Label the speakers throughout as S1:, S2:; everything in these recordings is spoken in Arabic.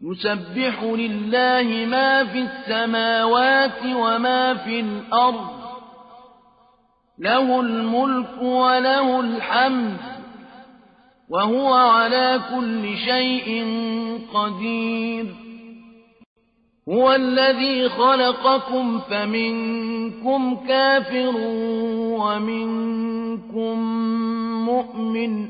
S1: يسبح لله ما في السماوات وما في الأرض له الملك وله الحمد وهو على كل شيء قدير هو الذي خلقكم فمنكم كافر ومنكم مؤمن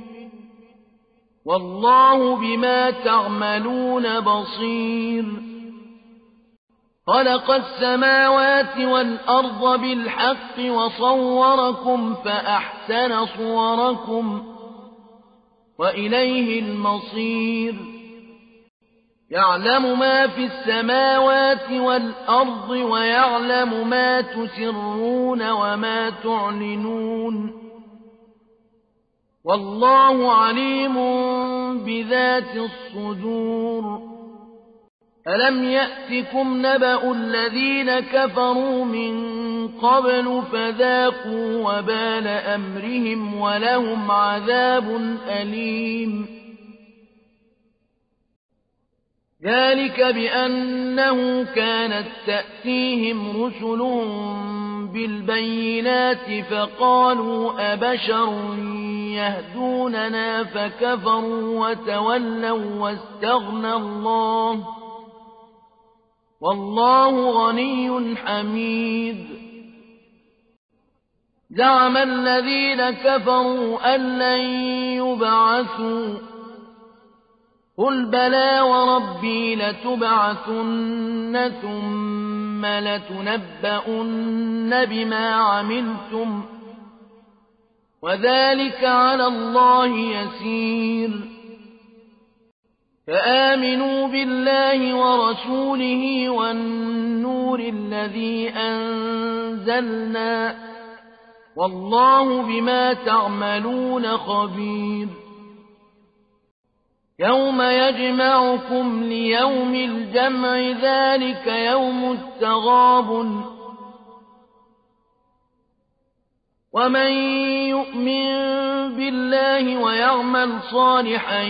S1: والله بما تعملون بصير خلق السماوات والأرض بالحق وصوركم فأحسن صوركم وإليه المصير يعلم ما في السماوات والأرض ويعلم ما تسرون وما تعلنون والله عليم بذات الصدور ألم يأتكم نبأ الذين كفروا من قبل فذاقوا وبال أمرهم ولهم عذاب أليم ذلك بأنه كانت تأتيهم رسلهم بالبينات فقالوا أبشر يهدوننا فكفروا وتولوا واستغنى الله والله غني حميد زعم الذين كفروا أن لن يبعثوا قل بلى وربي لتبعثن ثم لتنبؤن بما عملتم وذلك على الله يسير فآمنوا بالله ورسوله والنور الذي أنزلنا والله بما تعملون خبير يوم يجمعكم ليوم الجمع ذلك يوم التغابن ومن يؤمن بالله ويعمل صالحا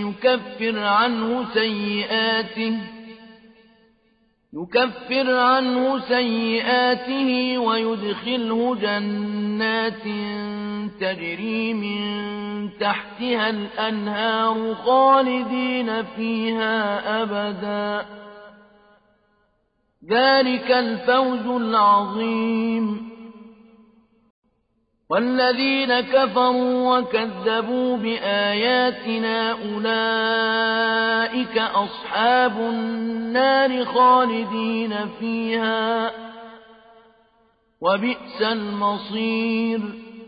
S1: يكفر عنه سيئاته ويدخله جنات تجري من تحتها الأنهار خالدين فيها أبدا ذلك الفوز العظيم والذين كفروا وكذبوا بآياتنا أولئك أصحاب النار خالدين فيها وبئس المصير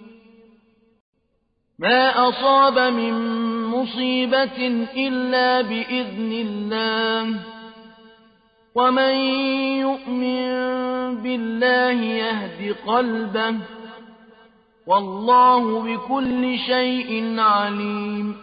S1: ما أصاب من مصيبة إلا بإذن الله ومن يؤمن بالله يهد قلبه والله بكل شيء عليم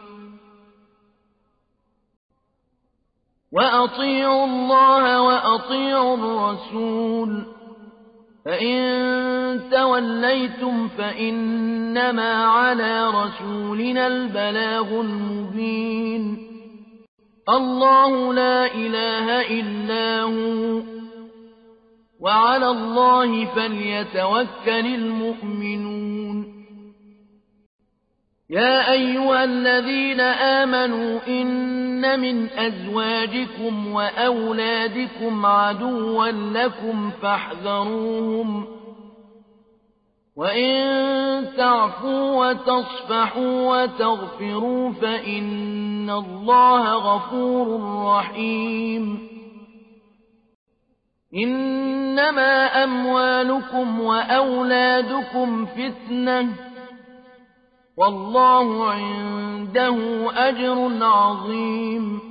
S1: وأطيعوا الله وأطيعوا الرسول فإن توليتم فإنما على رسولنا البلاغ المبين الله لا إله إلا هو وعلى الله فليتوكل المؤمنون يا أيها الذين آمنوا إن من أزواجكم وأولادكم عدوا لكم فاحذروهم وإن تعفوا وتصفحوا وتغفروا فإن الله غفور رحيم إنما أموالكم وأولادكم فتنة والله عنده أجر عظيم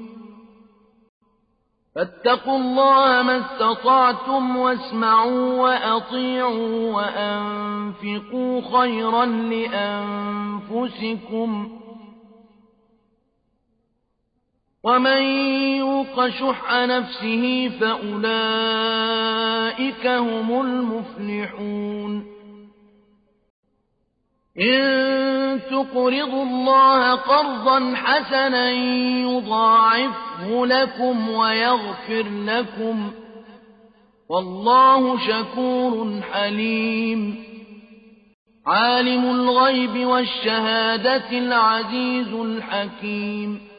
S1: فاتقوا الله ما استطعتم واسمعوا وأطيعوا وأنفقوا خيرا لأنفسكم ومن يوق شح نفسه فأولئك هم المفلحون إن تقرضوا الله قرضا حسنا يضاعفه لكم ويغفر لكم والله شكور حليم عالم الغيب والشهادة العزيز الحكيم